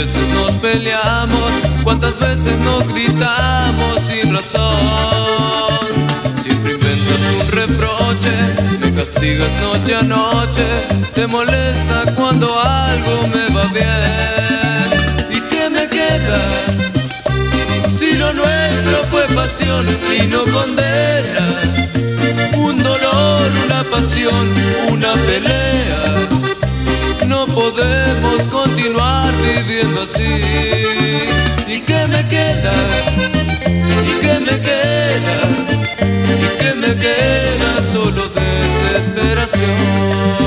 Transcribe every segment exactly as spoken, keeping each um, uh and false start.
veces nos peleamos, cuántas veces nos gritamos sin razón. Siempre inventas un reproche, me castigas noche a noche, te molesta cuando algo me va bien. ¿Y qué me queda si lo nuestro fue pasión y no condena? Un dolor, una pasión, una pelea. No podemos continuar viviendo así. ¿Y qué me queda? ¿Y qué me queda? ¿Y qué me queda? Solo desesperación.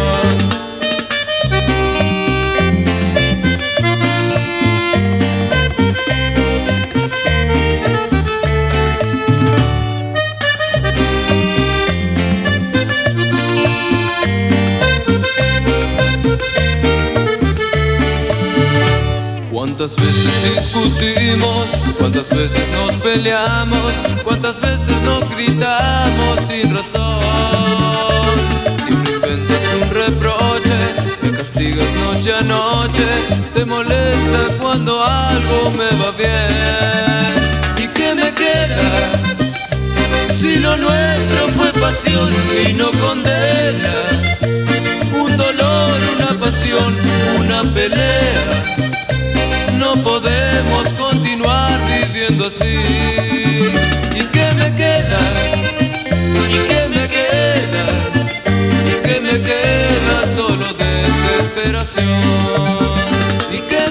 ¿Cuántas veces discutimos? ¿Cuántas veces nos peleamos? ¿Cuántas veces nos gritamos sin razón? Siempre inventas un reproche, me castigas noche a noche, te molesta cuando algo me va bien. ¿Y qué me queda si lo nuestro fue pasión y no condena? Un dolor, una pasión, una pelea. No podemos continuar viviendo así. ¿Y qué me queda? ¿Y qué me queda? ¿Y qué me queda? Solo desesperación. ¿Y qué